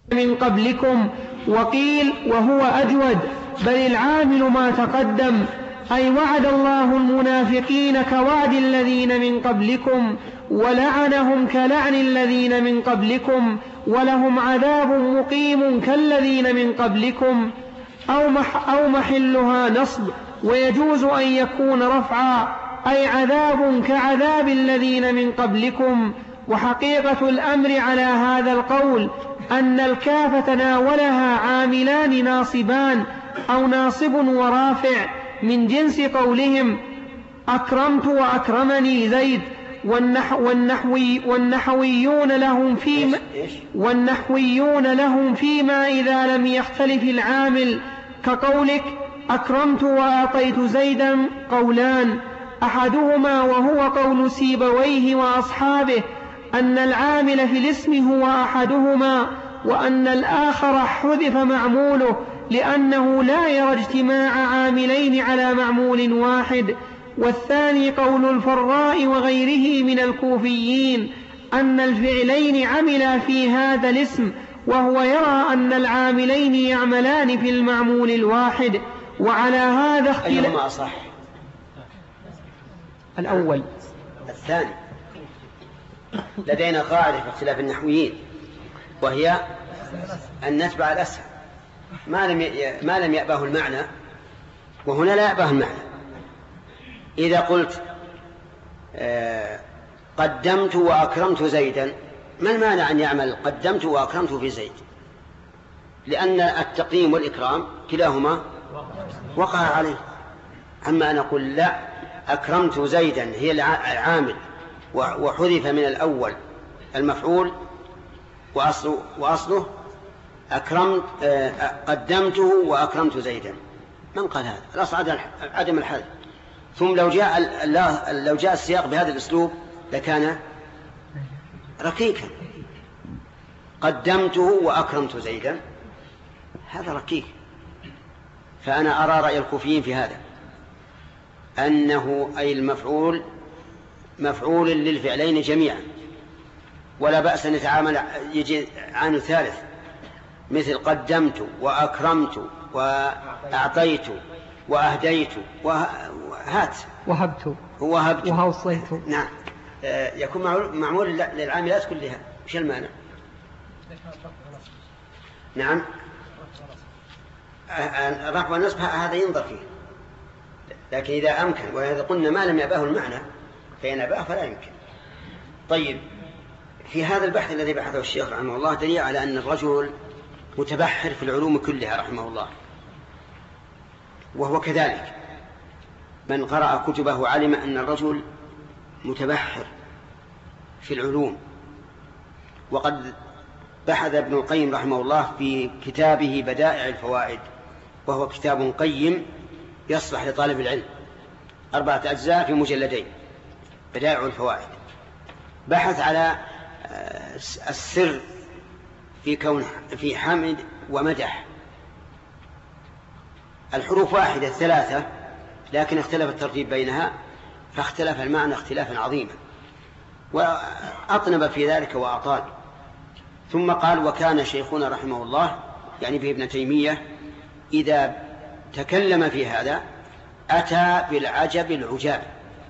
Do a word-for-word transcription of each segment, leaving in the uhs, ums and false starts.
من قبلكم. وقيل وهو أجود بل العامل ما تقدم، أي وعد الله المنافقين كوعد الذين من قبلكم، ولعنهم كلعن الذين من قبلكم، ولهم عذاب مقيم كالذين من قبلكم. أو, مح أو محلها نصب، ويجوز أن يكون رفعا، أي عذاب كعذاب الذين من قبلكم. وحقيقة الأمر على هذا القول أن الكاف تناولها عاملان ناصبان أو ناصب ورافع من جنس قولهم أكرمت وأكرمني زيد. والنحو والنحوي والنحويون لهم فيما والنحويون لهم فيما إذا لم يختلف العامل، كقولك أكرمت وأعطيت زيدا قولان، أحدهما وهو قول سيبويه وأصحابه أن العامل في الاسم هو أحدهما، وأن الآخر حذف معموله لأنه لا يرى اجتماع عاملين على معمول واحد. والثاني قول الفراء وغيره من الكوفيين أن الفعلين عملا في هذا الاسم، وهو يرى أن العاملين يعملان في المعمول الواحد. وعلى هذا اختلاف. أيهما أصح؟ الأول. الثاني. لدينا قاعدة في اختلاف النحويين، وهي أن نتبع الأسهل ما لم ما لم يأبه المعنى، وهنا لا يأبه المعنى. إذا قلت قدمت وأكرمت زيدا، ما المانع أن يعمل قدمت وأكرمت في زيد؟ لأن التقديم والإكرام كلاهما وقع عليه. أما أن أقول لا، أكرمت زيدا هي العامل وحذف من الأول المفعول وأصله, وأصله أكرمت قدمته وأكرمت زيدا، من قال هذا؟ الأصل عدم الحذف. ثم لو جاء لو جاء السياق بهذا الأسلوب لكان ركيكا، قدمته وأكرمت زيدا، هذا ركيك. فأنا أرى رأي الكوفيين في هذا أنه أي المفعول مفعول للفعلين جميعا، ولا بأس أن يتعامل يجي عن ثالث، مثل قدمت وأكرمت وأعطيت وأهديت وهات وهبت وهبت وهوصيت. نعم، يكون معمول للعاملات كلها. وش المانع؟ نعم، الرفع والنصب هذا ينظر فيه، لكن إذا أمكن، وإذا قلنا ما لم يأباه المعنى فإن أباه فلا يمكن. طيب، في هذا البحث الذي بحثه الشيخ رحمه الله دليل على أن الرجل متبحر في العلوم كلها رحمه الله، وهو كذلك. من قرأ كتبه علم أن الرجل متبحر في العلوم. وقد بحث ابن القيم رحمه الله في كتابه بدائع الفوائد، وهو كتاب قيم يصلح لطالب العلم، أربعة أجزاء في مجلدين، بدائع الفوائد. بحث على السر في كون في حمد ومدح. الحروف واحدة ثلاثة، لكن اختلف الترتيب بينها، فاختلف المعنى اختلافا عظيما، وأطنب في ذلك وأطال. ثم قال: وكان شيخنا رحمه الله، يعني به ابن تيمية، إذا تكلم في هذا أتى بالعجب العجاب،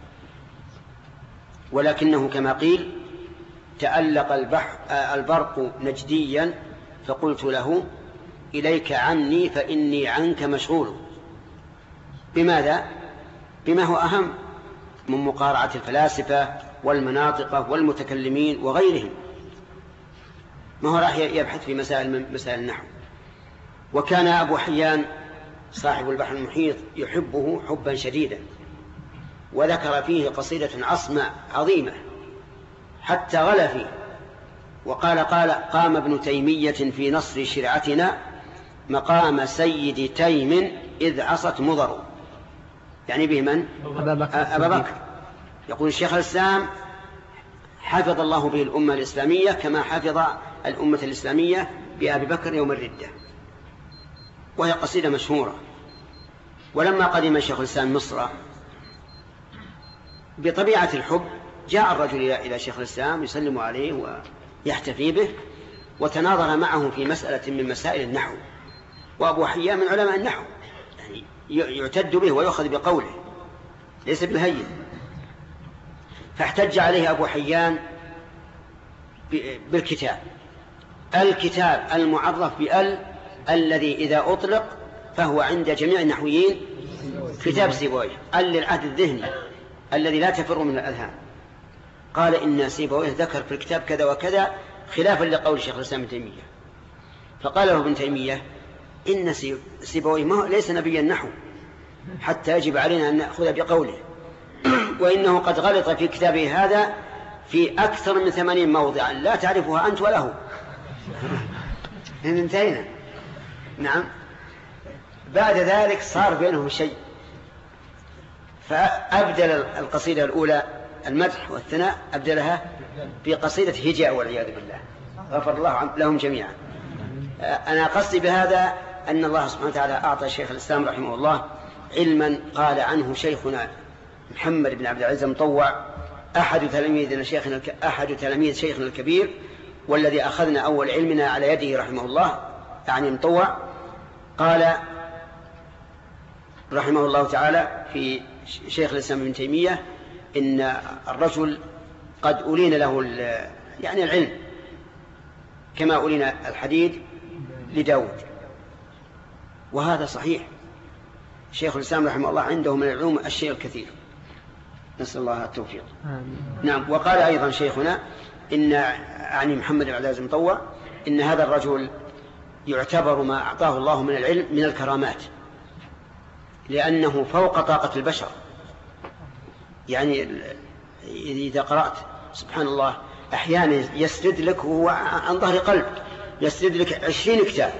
ولكنه كما قيل: تألق البحر البرق نجديا فقلت له إليك عني فإني عنك مشغول. بماذا؟ بما هو أهم من مقارعة الفلاسفة والمناطقة والمتكلمين وغيرهم. ما هو راح يبحث في مسائل مسائل النحو. وكان أبو حيان صاحب البحر المحيط يحبه حبا شديدا، وذكر فيه قصيدة عصمة عظيمة حتى غلا فيه، وقال قال قام ابن تيمية في نصر شرعتنا مقام سيد تيم إذ عصت مضر، يعني به من؟ أبا بكر. أبا بكر. يقول الشيخ الإسلام حفظ الله به الأمة الإسلامية كما حفظ الأمة الإسلامية بأبي بكر يوم الردة، وهي قصيدة مشهورة. ولما قدم الشيخ الإسلام مصر بطبيعة الحب جاء الرجل إلى شيخ الإسلام يسلم عليه ويحتفي به، وتناظر معه في مسألة من مسائل النحو، وأبو حيان من علماء النحو، يعني يعتد به ويؤخذ بقوله ليس بالهين. فاحتج عليه أبو حيان بالكتاب، الكتاب المعرف بأل الذي إذا أطلق فهو عند جميع النحويين كتاب سيبويه، أل للعهد الذهني الذي لا تفر من الأذهان. قال إن سيبويه ذكر في الكتاب كذا وكذا خلافا لقول شيخ الإسلام ابن تيمية. فقال له ابن تيمية إن سيبويه ما ليس نبيا نحو حتى يجب علينا أن نأخذ بقوله، وإنه قد غلط في كتابه هذا في أكثر من ثمانين موضعا لا تعرفها أنت ولا هو. انتهينا. نعم. بعد ذلك صار بينهم شيء، فأبدل القصيدة الأولى المدح والثناء أبدلها بقصيدة هجاء والعياذ بالله، غفر الله لهم جميعا. أنا قصدي بهذا أن الله سبحانه وتعالى أعطى شيخ الإسلام رحمه الله علما قال عنه شيخنا محمد بن عبد العزيز المطوع أحد تلاميذ شيخنا أحد تلاميذ شيخنا الكبير، والذي أخذنا أول علمنا على يده رحمه الله، يعني المطوع. قال رحمه الله تعالى في شيخ الإسلام ابن تيمية إن الرجل قد أولين له يعني العلم كما أولين الحديد لداود، وهذا صحيح. شيخ الإسلام رحمه الله عنده من العلوم الشيء الكثير، نسأل الله التوفيق. نعم. وقال أيضا شيخنا إن يعني محمد بن عبد العزيز المطوع إن هذا الرجل يعتبر ما أعطاه الله من العلم من الكرامات، لأنه فوق طاقة البشر. يعني إذا قرأت سبحان الله أحيانا يسرد لك وهو عن ظهر قلب، يسرد لك عشرين كتاب،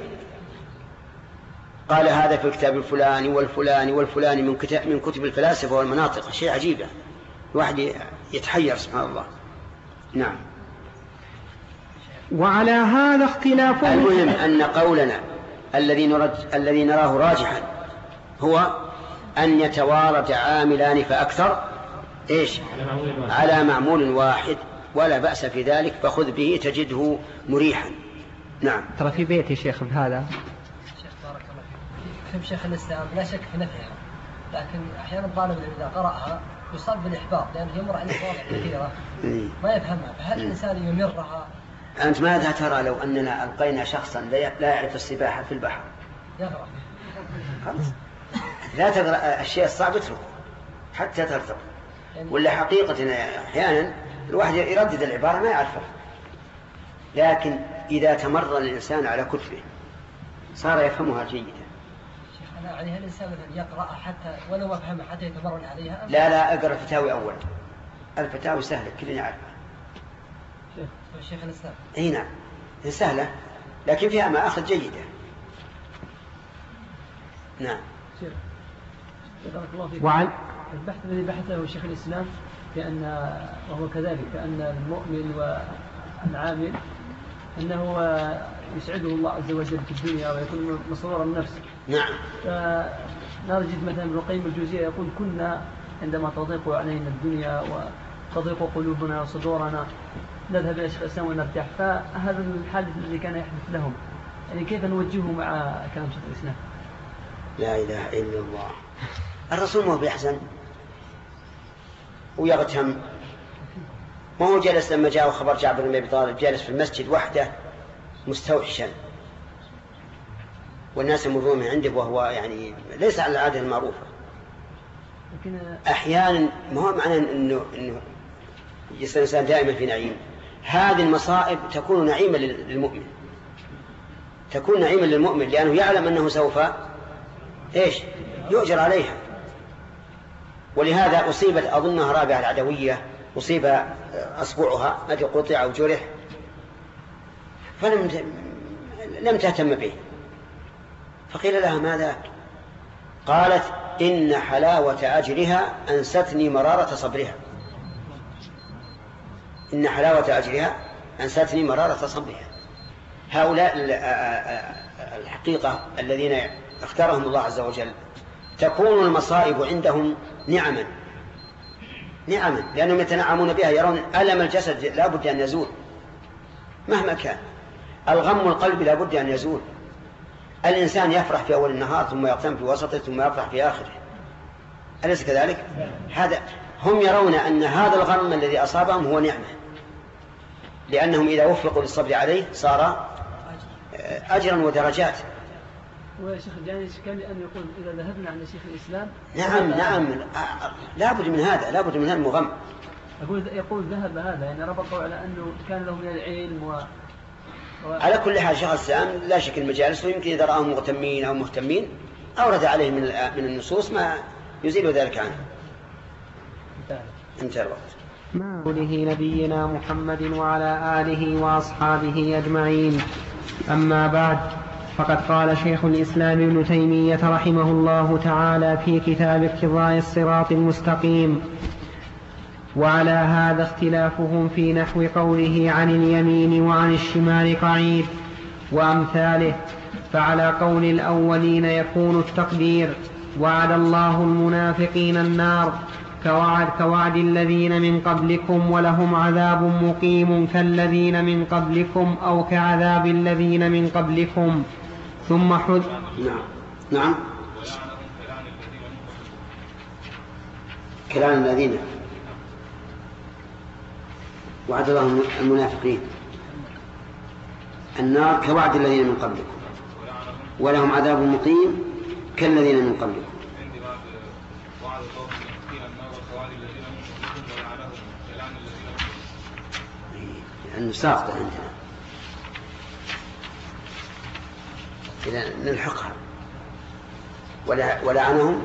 قال هذا في الكتاب الفلاني والفلاني والفلاني من كتاب من كتب الفلاسفة والمناطق، شيء عجيب، الواحد يتحير سبحان الله. نعم. وعلى هذا اختلاف. المهم أن قولنا الذي نرج الذي نراه راجحا هو أن يتوارد عاملان فأكثر إيش على معمول واحد، ولا بأس في ذلك، فخذ به تجده مريحا. نعم. ترى في بيت يا شيخ بهذا شيخ بارك الله فيك، فهم شيخ الإسلام لا شك في نفعها، لكن أحيانا الطالب إذا قرأها يصاب بالإحباط لأنه يمر عليه مواضع كثيرة ما يفهمها، فهل الإنسان يمرها؟ أنت ماذا ترى لو أننا ألقينا شخصا لا يعرف السباحة في البحر؟ يغرق. خلاص لا تقرأ الشيء الصعب اتركه حتى ترتق. ولا حقيقة أحيانا الواحد يردد العبارة ما يعرفها، لكن إذا تمرن الإنسان على كتبه صار يفهمها جيدا. شيخ أنا عليها الإنسان مثلا يقرأ حتى ولو ما فهمها حتى يتمرن عليها. لا لا أقرأ الفتاوي أول، الفتاوي سهلة كلنا يعرفها. شيخ الإسلام. أي نعم سهلة لكن فيها مآخذ جيدة. نعم. شيخ بارك الله فيك. وعن البحث الذي بحثه شيخ الإسلام بأن وهو كذلك كأن المؤمن والعامل أنه يسعده الله عز وجل في الدنيا ويكون مسرورا النفس. نعم. فنجد مثلا ابن القيم الجوزية يقول كنا عندما تضيق علينا الدنيا وتضيق قلوبنا وصدورنا نذهب إلى شيخ الإسلام ونرتاح. فهذا الحادث الذي كان يحدث لهم يعني كيف نوجهه مع كلام شيخ الإسلام؟ لا إله إلا الله. الرسول ما هو بيحزن ويغتم، ما هو جالس لما جاء خبر جعفر بن أبي طالب جالس في المسجد وحده مستوحشا والناس يمرون من عنده وهو يعني ليس على العادة المعروفة. أحيانا ما هو معنى إنه إنه الإنسان دائما في نعيم. هذه المصائب تكون نعيما للمؤمن، تكون نعيما للمؤمن لأنه يعلم أنه سوف إيش يؤجر عليها. ولهذا أصيبت أظنها رابعة العدوية أصيب أصبعها الذي قطع أو جرح فلم لم تهتم به، فقيل لها ماذا؟ قالت إن حلاوة أجرها أنستني مرارة صبرها. إن حلاوة أجرها أنستني مرارة صبرها. هؤلاء الحقيقة الذين اختارهم الله عز وجل تكون المصائب عندهم نعما نعما لأنهم يتنعمون بها، يرون ألم الجسد لا بد أن يزول مهما كان. الغم القلب لا بد أن يزول. الإنسان يفرح في أول النهار ثم يغتم في وسطه ثم يفرح في آخره، أليس كذلك؟ هذا هم يرون أن هذا الغم الذي أصابهم هو نعمة، لأنهم إذا وفقوا للصبر عليه صار أجرا ودرجات. وشيخ الجاني كان لأن يقول إذا ذهبنا عند شيخ الإسلام نعم نعم لا بد من هذا، لا بد من هذا المغم. يقول يقول ذهب هذا يعني ربطوا على أنه كان له من العلم و... و... على كل حال شيخ الإسلام لا شك المجالس، ويمكن إذا رأهم مغتمين أو مهتمين أورد عليه من من النصوص ما يزيل ذلك عنه. انتهى الوقت. مع قوله نبينا محمد وعلى آله وأصحابه أجمعين. أما بعد، فقد قال شيخ الإسلام ابن تيمية رحمه الله تعالى في كتاب اقتضاء الصراط المستقيم: وعلى هذا اختلافهم في نحو قوله عن اليمين وعن الشمال قعيد وأمثاله. فعلى قول الأولين يكون التقدير: وعد الله المنافقين النار كوعد, كوعد الذين من قبلكم ولهم عذاب مقيم كالذين من قبلكم أو كعذاب الذين من قبلكم. ثم حد نعم نعم كلام الذين وعد الله المنافقين النار كوعد الذين من قبلكم ولهم عذاب مقيم كالذين من قبلكم. لأنه ساقطة عندنا إذا نلحقها. ولعنهم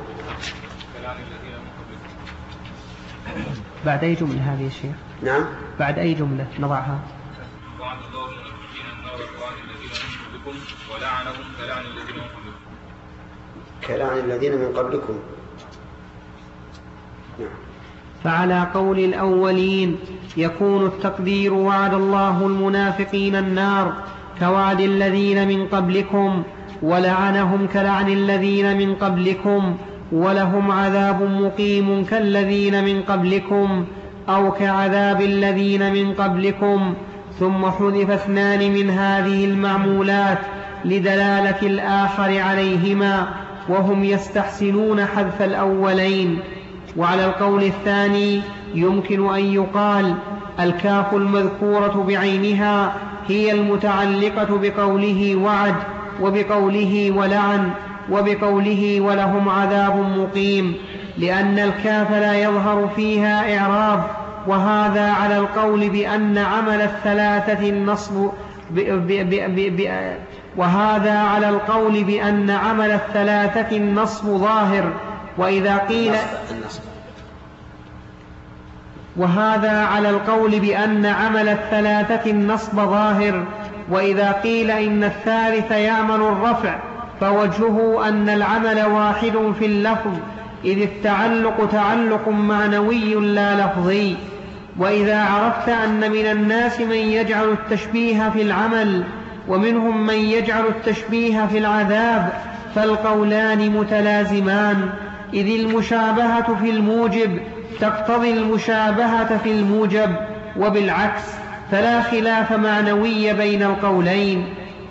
بعد أي جملة هذه الشيخ؟ نعم بعد أي جملة نضعها؟ وعد الله المنافقين النار كوعد الذين من قبلكم ولعنهم كلعن الذين من قبلكم. كلعن الذين من قبلكم. نعم. فعلى قول الأولين يكون التقدير: وعد الله المنافقين النار كوعد الذين من قبلكم ولعنهم كلعن الذين من قبلكم ولهم عذاب مقيم كالذين من قبلكم أو كعذاب الذين من قبلكم. ثم حذف اثنان من هذه المعمولات لدلالة الآخر عليهما، وهم يستحسنون حذف الأولين. وعلى القول الثاني يمكن أن يقال: الكاف المذكورة بعينها هي المتعلقة بقوله وعد وبقوله ولعن وبقوله ولهم عذاب مقيم، لأن الكاف لا يظهر فيها إعراب. وهذا على القول بأن عمل الثلاثة النصب ب ب ب ب وهذا على القول بأن عمل الثلاثة النصب ظاهر. وإذا قيل وهذا على القول بأن عمل الثلاثة النصب ظاهر. وإذا قيل إن الثالث يعمل الرفع فوجهه أن العمل واحد في اللفظ، إذ التعلق تعلق معنوي لا لفظي. وإذا عرفت أن من الناس من يجعل التشبيه في العمل ومنهم من يجعل التشبيه في العذاب فالقولان متلازمان، إذ المشابهة في الموجب تقتضي المشابهة في الموجب، وبالعكس فلا خلاف معنوي بين القولين.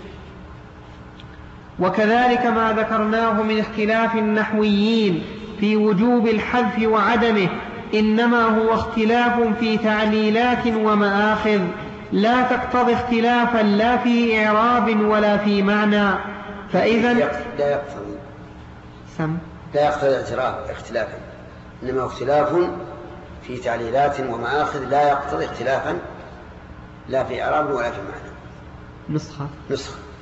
وكذلك ما ذكرناه من اختلاف النحويين في وجوب الحذف وعدمه إنما هو اختلاف في تعليلات ومآخذ، لا تقتضي اختلافا لا في إعراب ولا في معنى. فإذا لا يقتضي سم لا يقتضي اعتراف اختلافا، إنما اختلاف في تعليلات ومآخذ لا يقتضي اختلافا لا في إعراب ولا في معنى. نسخة نسخة